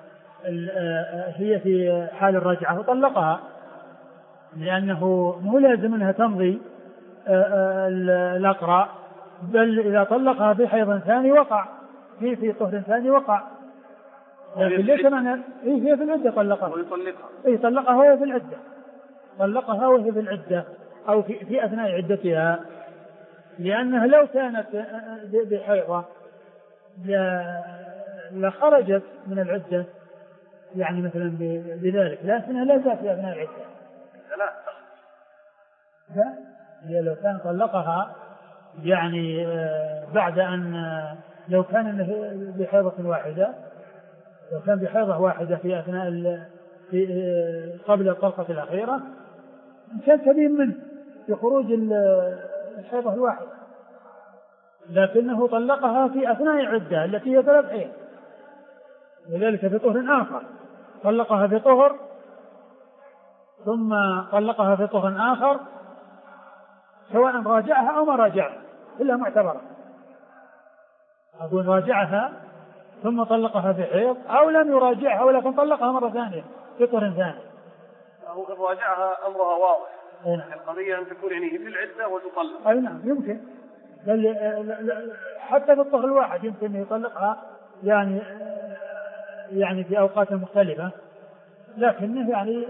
هي في حال الرجعة فطلقها، لأنه مو لازم أنها تمضي الأقرأ، بل إذا طلقها في حيض ثاني وقع في طهر ثاني وقع، لكن ليس معنى هي في العدة طلقها، طلقها وهي في العدة، طلقها وهي في العدة أو في أثناء عدتها، لأنها لو كانت بحيضة لخرجت من العدة، يعني مثلا بذلك، لكنها لا زالت في أثناء العدة. لا هي لو كان طلقها يعني بعد أن لو كان بحيضة واحدة، لو كان بحيضة واحدة في أثناء قبل الطلقة الأخيرة كان سبيل منه في خروج الحيضة الواحدة، لكنه طلقها في أثناء العدة التي هي 3 حيض، وذلك في طهر آخر، طلقها في طهر ثم طلقها في طهر آخر، سواء راجعها أو ما راجعها إلا معتبرة. أقول راجعها ثم طلقها في حيض أو لم يراجعها ولكن طلقها مرة ثانية في طهر ثاني. أو إن راجعها أمرها واضح. نعم. القضية أن تكون يعني في العدة وتطلق. أي نعم يمكن، بل حتى في الطهر الواحد يمكن يطلقها يعني في أوقات مختلفة، لكنه يعني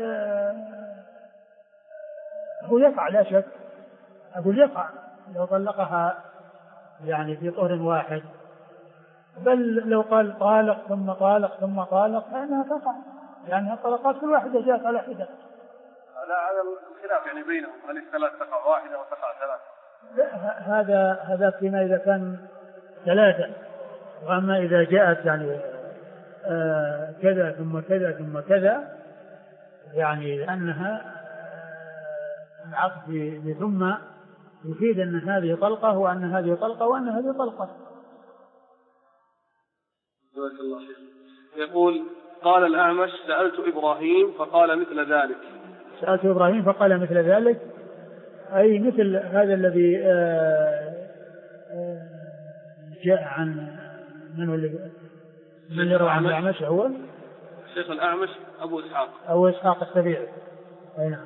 هو يقع لا شك، أقول يقع لو طلقها يعني في طهر واحد، بل لو قال طالق ثم طالق ثم طالق فإنها تقع، يعني الطلقات كل واحدة جاءت على حدة. على الخلاف يعني بينهم، هل الثلاث تقع واحدة أو تقع ثلاثة؟ هذا فيما إذا كان ثلاثة، وأما إذا جاءت يعني كذا ثم كذا ثم كذا، يعني أنها العقد بثم يفيد أن هذه طلقة وأن هذه طلقة وأن هذه طلقة. جزاك الله خير. يقول قال الأعمش سألت إبراهيم فقال مثل ذلك. سألت إبراهيم فقال مثل ذلك، أي مثل هذا الذي جاء عن من يروى عن الأعمش هو الشيخ الأعمش أبو إسحاق السبيعي. أي نعم.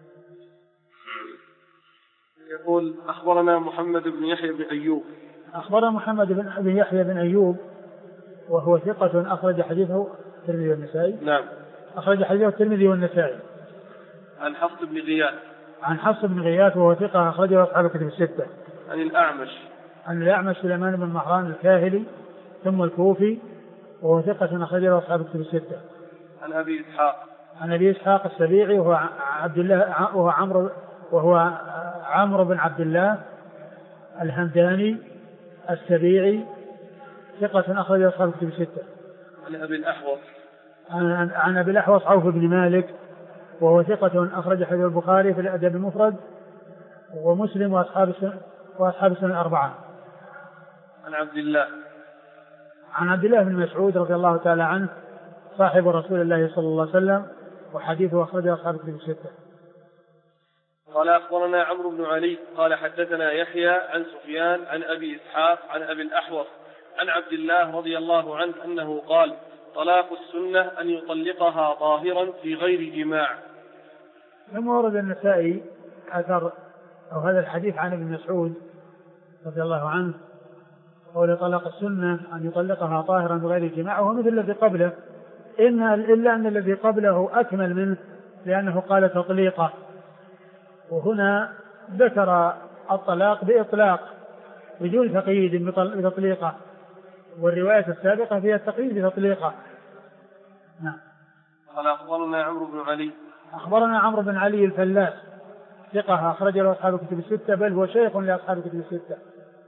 يقول أخبرنا محمد بن يحيى بن أيوب. أخبرنا محمد بن يحيى بن أيوب وهو ثقة أخرج حديثه الترمذي والنسائي. نعم. أخرج حديثه الترمذي والنسائي. عن حفص بن غياث. عن حفص بن غياث وهو ثقة أخرجه أصحاب الكتب الستة. عن الأعمش. عن الأعمش سليمان بن مهران الكاهلي ثم الكوفي وهو ثقة أخرجه أصحاب الكتب الستة. عن أبي إسحاق. عن أبي إسحاق السبيعي وهو عبد الله وهو عمرو بن عبد الله الهمداني السبيعي ثقة أخرجه أصحاب الكتب الستة. عن أبي الأحوص. عن أبي الأحوص عوف بن مالك وهو ثقة أخرج حديث البخاري في الأدب المفرد ومسلم وأصحاب السنن الأربعة. عن عبد الله. عن عبد الله بن مسعود رضي الله تعالى عنه صاحب رسول الله صلى الله عليه وسلم وحديثه أخرجه أصحاب الكتب الستة. قال أخبرنا عمرو بن علي قال حدثنا يحيى عن سفيان عن أبي إسحاق عن أبي الأحوص عن عبد الله رضي الله عنه أنه قال طلاق السنة أن يطلقها طاهرا في غير جماع. ثم ورد النسائي أثر أو هذا الحديث عن ابن مسعود رضي الله عنه قول طلاق السنة أن يطلقها طاهرا بغير جماع، وهو مثل الذي قبله إلا أن الذي قبله أكمل منه لأنه قال تطليقه، وهنا ذكر الطلاق بإطلاق بدون تقييد بتطليقه، والرواية السابقة فيها التقييد بتطليقه. نعم. قال أخبرنا عمرو بن علي. أخبرنا عمرو بن علي الفلاس ثقة أخرج له أصحاب الكتب الستة بل هو شيخ لأصحاب الكتب الستة.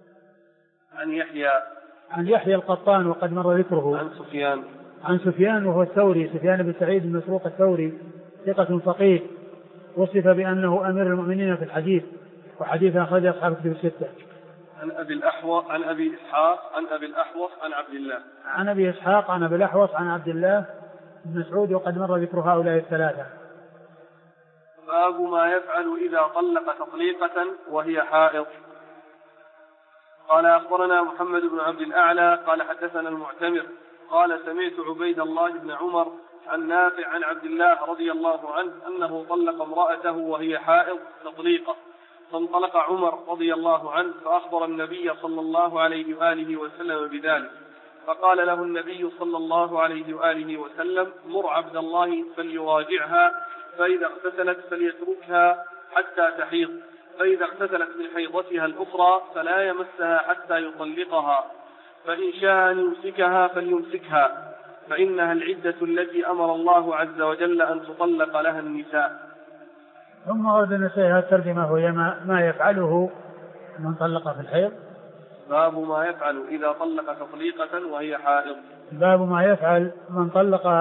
عن يحيى القطان وقد مر ذكره. عن سفيان وهو الثوري سفيان بن سعيد بن مسروق الثوري ثقة فقيه وصف بأنه أمير المؤمنين في الحديث وحديث أخرج أصحاب الكتب الستة. عن أبي إسحاق عن أبي الأحوص عن عبد الله. عن أبي إسحاق عن أبي الأحوص عن عبد الله بن مسعود وقد مر ذكر هؤلاء الثلاثة. باب ما يفعل إذا طلق تطليقة وهي حائض. قال أخبرنا محمد بن عبد الأعلى قال حدثنا المعتمر قال سمعت عبيد الله بن عمر عن نافع عن عبد الله رضي الله عنه أنه طلق امرأته وهي حائض تطليقة، فانطلق عمر رضي الله عنه فأخبر النبي صلى الله عليه وآله وسلم بذلك، فقال له النبي صلى الله عليه وآله وسلم مر عبد الله فليراجعها، فإذا اغتسلت فليتركها حتى تحيض، فإذا اغتسلت من حيضتها الأخرى فلا يمسها حتى يطلقها، فإن شاء أن يمسكها فليمسكها، فإنها العدة التي أمر الله عز وجل أن تطلق لها النساء. ثم ورد النسائي هذه الترجمة وهي ما يفعله من طلق في الحيض. باب ما يفعل إذا طلق تطليقة وهي حائض. باب ما يفعل من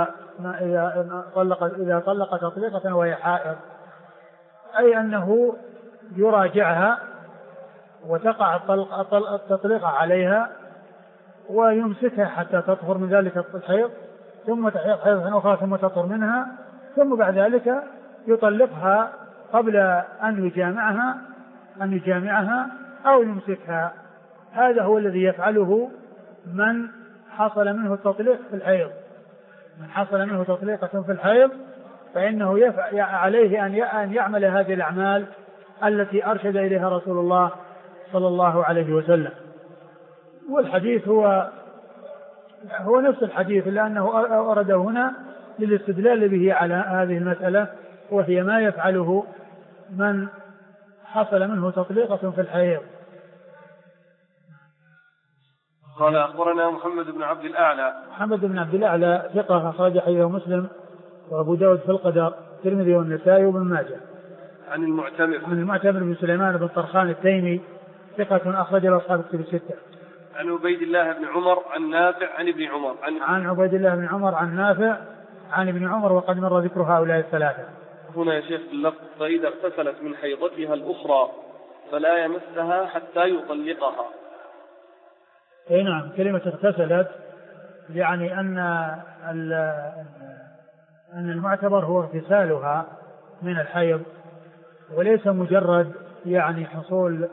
إذا طلق تطليقة وهي حائض، أي أنه يراجعها وتقع التطليقة عليها ويمسكها حتى تطهر من ذلك الحيض، ثم تحيض حيضة أخرى ثم تطهر منها، ثم بعد ذلك يطلقها قبل أن يجامعها أو يمسكها. هذا هو الذي يفعله من حصل منه التطليق في الحيض، من حصل منه تطليقة في الحيض فإنه عليه أن يعمل هذه الأعمال التي أرشد إليها رسول الله صلى الله عليه وسلم. والحديث هو نفس الحديث، لأنه أورده هنا للاستدلال به على هذه المسألة، وهي ما يفعله من حصل منه تطليقة في الحيض. قال أخبرنا محمد بن عبد الأعلى. محمد بن عبد الأعلى ثقة أخرج حديثه مسلم وأبو داود في القدر، الترمذي والنسائي وابن ماجه. عن المعتمر بن سليمان بن طرخان التيمي ثقة أخرج له أصحاب الكتب الستة. عن عبيد الله بن عمر عن نافع عن ابن عمر. عن عبيد الله بن عمر عن نافع عن ابن عمر، وقد مر ذكر هؤلاء الثلاثة. هنا يا شيخ اللفظ: فإذا اغتسلت من حيضتها الأخرى فلا يمسها حتى يطلقها. اي نعم، كلمة اغتسلت يعني أن المعتبر هو اغتسالها من الحيض، وليس مجرد يعني حصول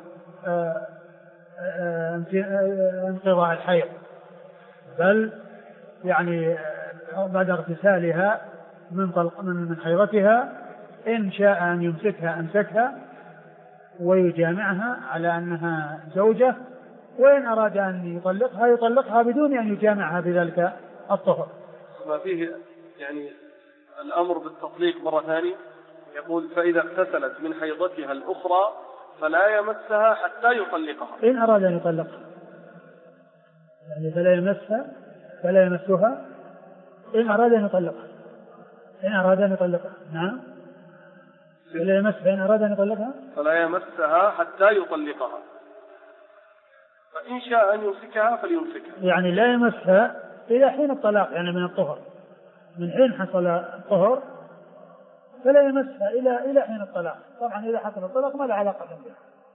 انقضاء الحيض، بل يعني بعد اغتسالها من حيضتها إن شاء أن يمسكها أمسكها ويجامعها على أنها زوجة، وإن أراد أن يطلقها بدون أن يجامعها بذلك الطهر. ما فيه يعني الأمر بالتطليق مرة ثانية، يقول: فإذا اغتسلت من حيضتها الأخرى فلا يمسها حتى يطلقها. إن أراد أن يطلقها يعني فلا يمسها إن أراد أن يطلقها. نعم، فلا يمسها إن أراد أن يطلقها فلا يمسها حتى يطلقها، فإن شاء أن يمسكها فليمسكها. يعني لا يمسها إلى حين الطلاق، يعني من الطهر، من حين حصل الطهر فلا يمسها إلى حين الطلاق. طبعا إذا حصل الطلاق ما له علاقة به،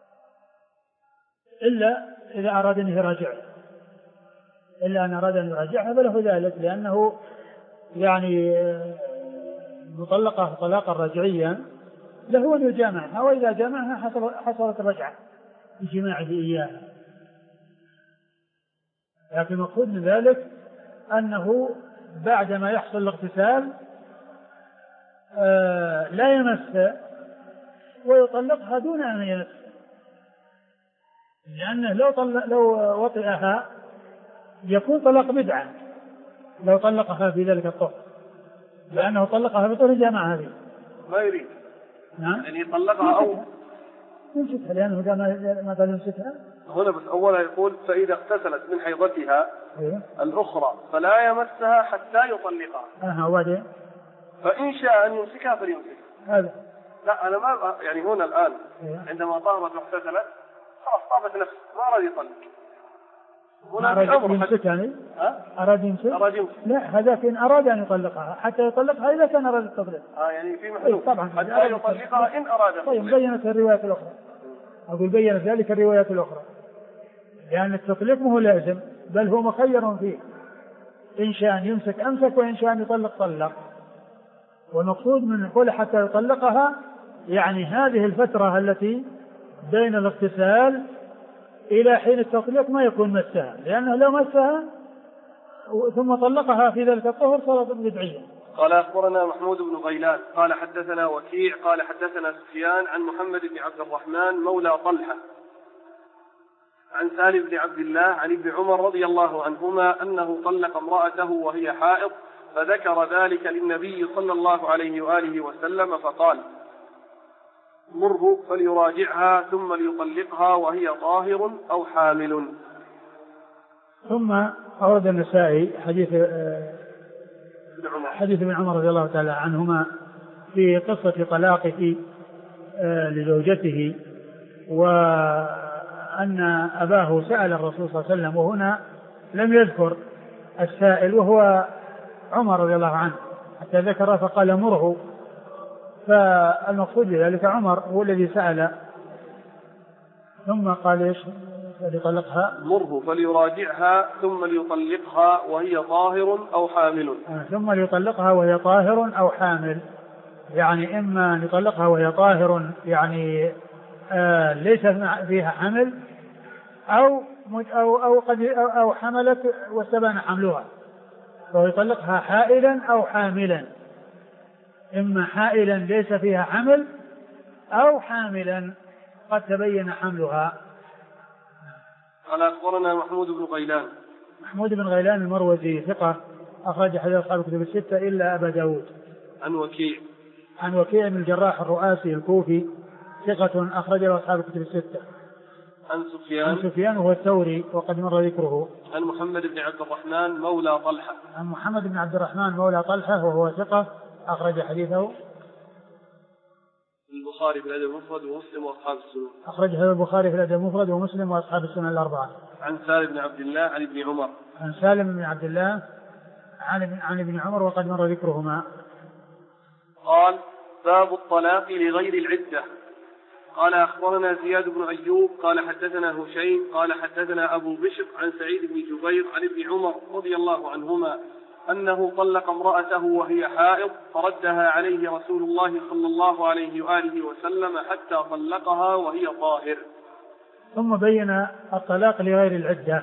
إلا إذا أراد أن يراجعها فله ذلك، لأنه يعني مطلقة طلاقا رجعيا له أن يجامعها، وإذا جامعها حصلت الرجعة بجماعه إياها. لكن المقصود من ذلك أنه بعدما يحصل الاغتسال لا يمس ويطلقها دون أن يمس، لأنه لو وطئها يكون طلاق بدعة لو طلقها في ذلك الطهر، لأنه طلقها بطهر جامعها به. ما يريد. نعم، يعني يطلقها أو يمسكها، لأنه ما قال يمسكها هنا. بس أولا يقول: فإذا اغتسلت من حيضتها الأخرى فلا يمسها حتى يطلقها. وبعدين فإن شاء أن يمسكها فليمسكها. هذا لا، أنا ما يعني هنا الآن عندما طهرت واغتسلت خلاص طابت نفسه، ما أراد يطلق. هنا أراد يمسك، يعني أراد يمسك. لا، هذا إن أراد أن يطلقها حتى يطلقها إذا كان أراد التطليق. يعني في محلول طبعا حتى يطلقها إن أراد. طيب، بينت الروايات الأخرى، أقول بينت ذلك الروايات الأخرى، لأن التطليق مو لازم، بل هو مخير فيه، إن شاء أن يمسك أمسك، وإن شاء أن يطلق طلق. والمقصود من قول حتى يطلقها يعني هذه الفترة التي بين الاغتسال إلى حين التطليق ما يكون مسها، لأنه لو مسها ثم طلقها في ذلك الطهر صارت بدعية. قال: أخبرنا محمود بن غيلان قال حدثنا وكيع قال حدثنا سفيان عن محمد بن عبد الرحمن مولى طلحة عن سالم بن عبد الله عن ابن عمر رضي الله عنهما أنه طلق امرأته وهي حائض، فذكر ذلك للنبي صلى الله عليه وآله وسلم فقال: مره فليراجعها ثم ليطلقها وهي طاهر أو حامل. ثم أورد النسائي حديث ابن عمر رضي الله تعالى عنهما في قصة طلاقه لزوجته، وأن أباه سأل الرسول صلى الله عليه وسلم، وهنا لم يذكر السائل وهو عمر رضي الله عنه حتى ذكر فقال: مره. فالمقصود بذلك عمر هو الذي سأل، ثم قال: ايش؟ فليطلقها مره فليراجعها ثم ليطلقها وهي طاهر أو حامل. ثم ليطلقها وهي طاهر أو حامل، يعني إما أن يطلقها وهي طاهر يعني ليس فيها حمل، أو حملت واستبان حملها، فهو يطلقها حائلا أو حاملا، إما حائلا ليس فيها حمل أو حاملا قد تبين حملها. قال أخبرنا محمود بن غيلان. محمود بن غيلان المروزي ثقة أخرج حديث أصحاب الكتب الستة إلا أبا داود. عن وكيع بن الجراح الرؤاسي الكوفي ثقة أخرج له أصحاب الكتب الستة. عن سفيان وهو الثوري وقد مر ذكره. عن محمد بن عبد الرحمن مولى طلحة. عن محمد بن عبد الرحمن مولى طلحة وهو ثقة أخرج حديثه البخاري في الأدب المفرد ومسلم وأصحاب السنن. أخرج هذا البخاري في الأدب المفرد ومسلم وأصحاب السنن الأربعة. عن سالم بن عبد الله عن ابن عمر. عن سالم بن عبد الله عن ابن عمر وقد مر ذكرهما. قال باب الطلاق لغير العدة. قال أخبرنا زياد بن أيوب قال حدثنا هشيم قال حدثنا أبو بشر عن سعيد بن جبير عن ابن عمر رضي الله عنهما أنه طلق امرأته وهي حائض فردها عليه رسول الله صلى الله عليه وآله وسلم حتى طلقها وهي طاهر. ثم بين الطلاق لغير العدة،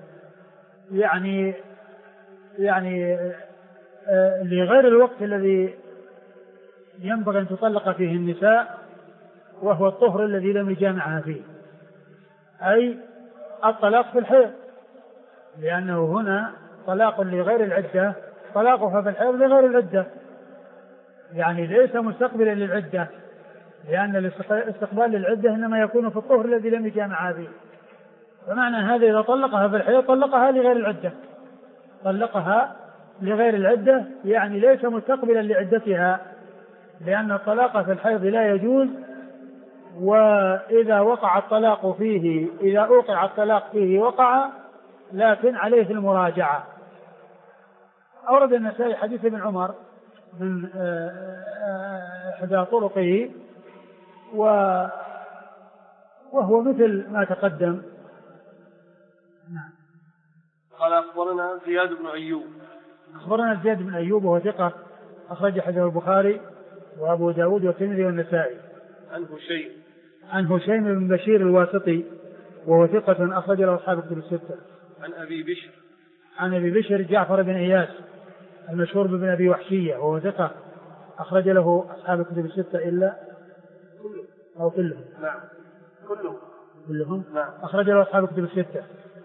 يعني لغير الوقت الذي ينبغي أن تطلق فيه النساء وهو الطهر الذي لم يجامعها فيه، أي الطلاق في الحيض، لأنه هنا طلاق لغير العدة، طلاقها في الحيض لغير العدة، يعني ليس مستقبلا للعدة، لأن الاستقبال للعدة إنما يكون في الطهر الذي لم يجامعها فيه. فمعنى هذا إذا طلقها في الحيض طلقها لغير العدة، طلقها لغير العدة، يعني ليس مستقبلا لعدتها، لأن الطلاق في الحيض لا يجوز، وإذا وقع الطلاق فيه، إذا أوقع الطلاق فيه وقع، لكن عليه المراجعة. أورد النسائي حديث ابن عمر من إحدى طرقه وهو مثل ما تقدم. قال أخبرنا زياد بن أيوب. أخبرنا زياد بن أيوب وهو ثقة أخرج حديث البخاري وأبو داود والترمذي والنسائي. عن هشيم بن بشير الواسطي وهو ثقة أخرج له أصحاب الكتب الستة. عن أبي بشر جعفر بن إياس المشهور بن أبي وحشية وهو ثقة أخرج له أصحاب الكتب الستة إلا أو كلهم. نعم كلهم. نعم. أخرج له أصحاب الكتب الستة.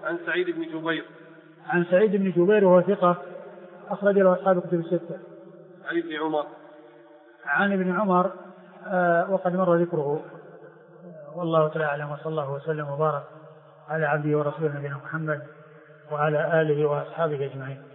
عن سعيد بن جبير وهو ثقة أخرج له أصحاب الكتب الستة. عن ابن عمر وقد مر ذكره. والله تعالى أعلم، وصلى الله وسلم وبارك على عبده ورسوله نبينا محمد وعلى آله وأصحابه أجمعين.